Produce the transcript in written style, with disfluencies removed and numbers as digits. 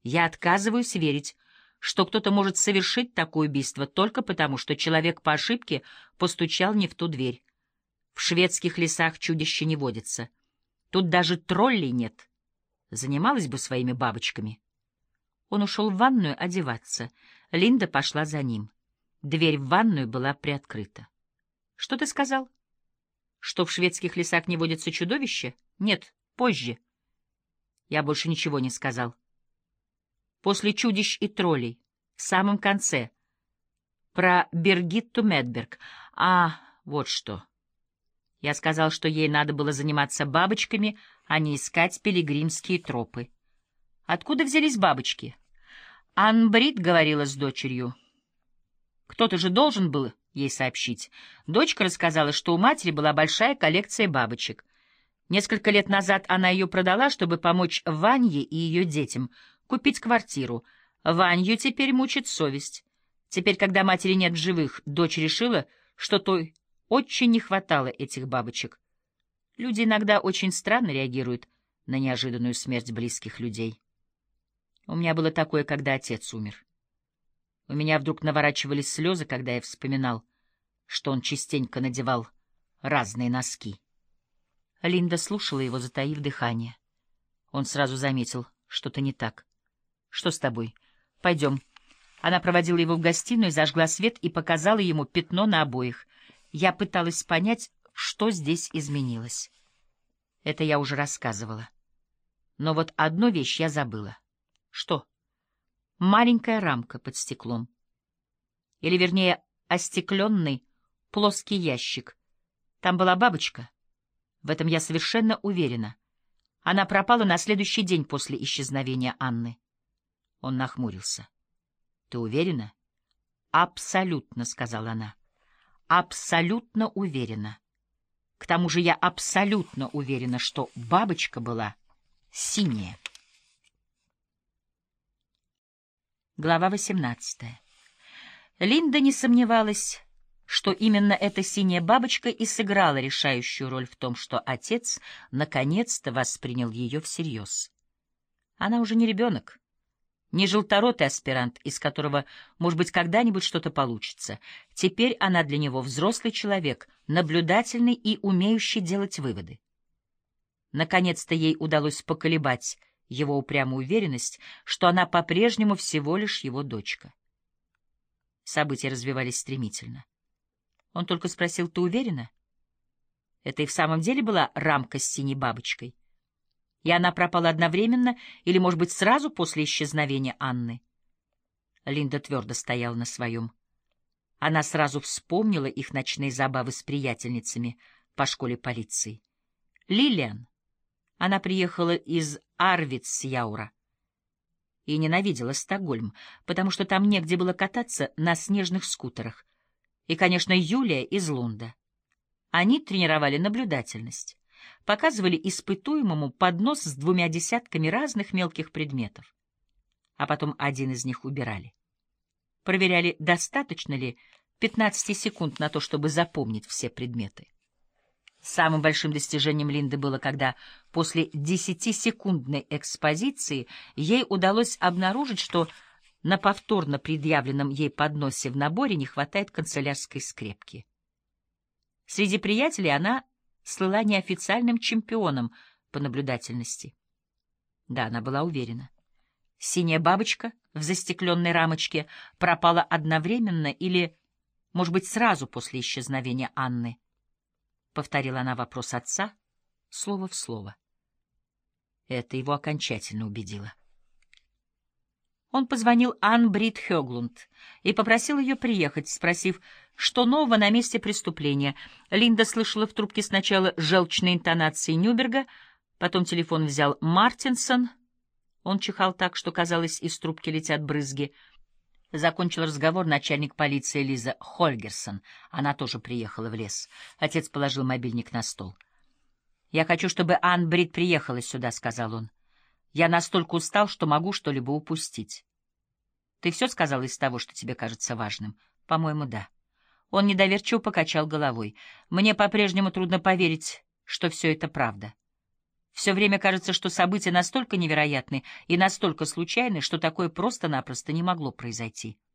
Я отказываюсь верить, что кто-то может совершить такое убийство только потому, что человек по ошибке постучал не в ту дверь. В шведских лесах чудища не водятся. Тут даже троллей нет. Занималась бы своими бабочками. Он ушел в ванную одеваться. Линда пошла за ним. Дверь в ванную была приоткрыта. — Что ты сказал? Что в шведских лесах не водятся чудовища? Нет, позже. Я больше ничего не сказал. После чудищ и троллей, в самом конце, про Бергитту Медберг. А, вот что. Я сказал, что ей надо было заниматься бабочками, а не искать пилигримские тропы. Откуда взялись бабочки? Анн-Брит говорила с дочерью. Кто-то же должен был ей сообщить. Дочка рассказала, что у матери была большая коллекция бабочек. Несколько лет назад она ее продала, чтобы помочь Ванье и ее детям купить квартиру. Ванью теперь мучит совесть. Теперь, когда матери нет в живых, дочь решила, что той очень не хватало этих бабочек. Люди иногда очень странно реагируют на неожиданную смерть близких людей. У меня было такое, когда отец умер. У меня вдруг наворачивались слезы, когда я вспоминал, что он частенько надевал разные носки. Линда слушала его, затаив дыхание. Он сразу заметил, что-то не так. — Что с тобой? Пойдем. Она проводила его в гостиную, зажгла свет и показала ему пятно на обоях. Я пыталась понять, что здесь изменилось. Это я уже рассказывала. Но вот одну вещь я забыла. Что? Маленькая рамка под стеклом. Или, вернее, остекленный плоский ящик. Там была бабочка. В этом я совершенно уверена. Она пропала на следующий день после исчезновения Анны. Он нахмурился. — Ты уверена? — Абсолютно, — сказала она. — Абсолютно уверена. К тому же я абсолютно уверена, что бабочка была синяя. Глава 18. Линда не сомневалась, что именно эта синяя бабочка и сыграла решающую роль в том, что отец наконец-то воспринял ее всерьез. Она уже не ребенок, не желторотый аспирант, из которого, может быть, когда-нибудь что-то получится. Теперь она для него взрослый человек, наблюдательный и умеющий делать выводы. Наконец-то ей удалось поколебать его упрямую уверенность, что она по-прежнему всего лишь его дочка. События развивались стремительно. Он только спросил: «Ты уверена? Это и в самом деле была рамка с синей бабочкой? И она пропала одновременно или, может быть, сразу после исчезновения Анны?» Линда твердо стояла на своем. Она сразу вспомнила их ночные забавы с приятельницами по школе полиции. Лилиан. Она приехала из Арвидсjаура и ненавидела Стокгольм, потому что там негде было кататься на снежных скутерах. И, конечно, Юлия из Лунда. Они тренировали наблюдательность, показывали испытуемому поднос с 2 десятками разных мелких предметов, а потом один из них убирали. Проверяли, достаточно ли 15 секунд на то, чтобы запомнить все предметы. Самым большим достижением Линды было, когда после 10-секундной экспозиции ей удалось обнаружить, что на повторно предъявленном ей подносе в наборе не хватает канцелярской скрепки. Среди приятелей она слыла неофициальным чемпионом по наблюдательности. Да, она была уверена. Синяя бабочка в застекленной рамочке пропала одновременно или, может быть, сразу после исчезновения Анны. Повторила она вопрос отца, слово в слово. Это его окончательно убедило. Он позвонил Анн-Брит Хёглунд и попросил ее приехать, спросив, что нового на месте преступления. Линда слышала в трубке сначала желчные интонации Нюберга, потом телефон взял Мартинсон. Он чихал так, что, казалось, из трубки летят брызги. Закончил разговор начальник полиции Лиза Хольгерсон. Она тоже приехала в лес. Отец положил мобильник на стол. «Я хочу, чтобы Анн-Брит приехала сюда», — сказал он. «Я настолько устал, что могу что-либо упустить». «Ты все сказал из того, что тебе кажется важным?» «По-моему, да». Он недоверчиво покачал головой. «Мне по-прежнему трудно поверить, что все это правда». Все время кажется, что события настолько невероятны и настолько случайны, что такое просто-напросто не могло произойти.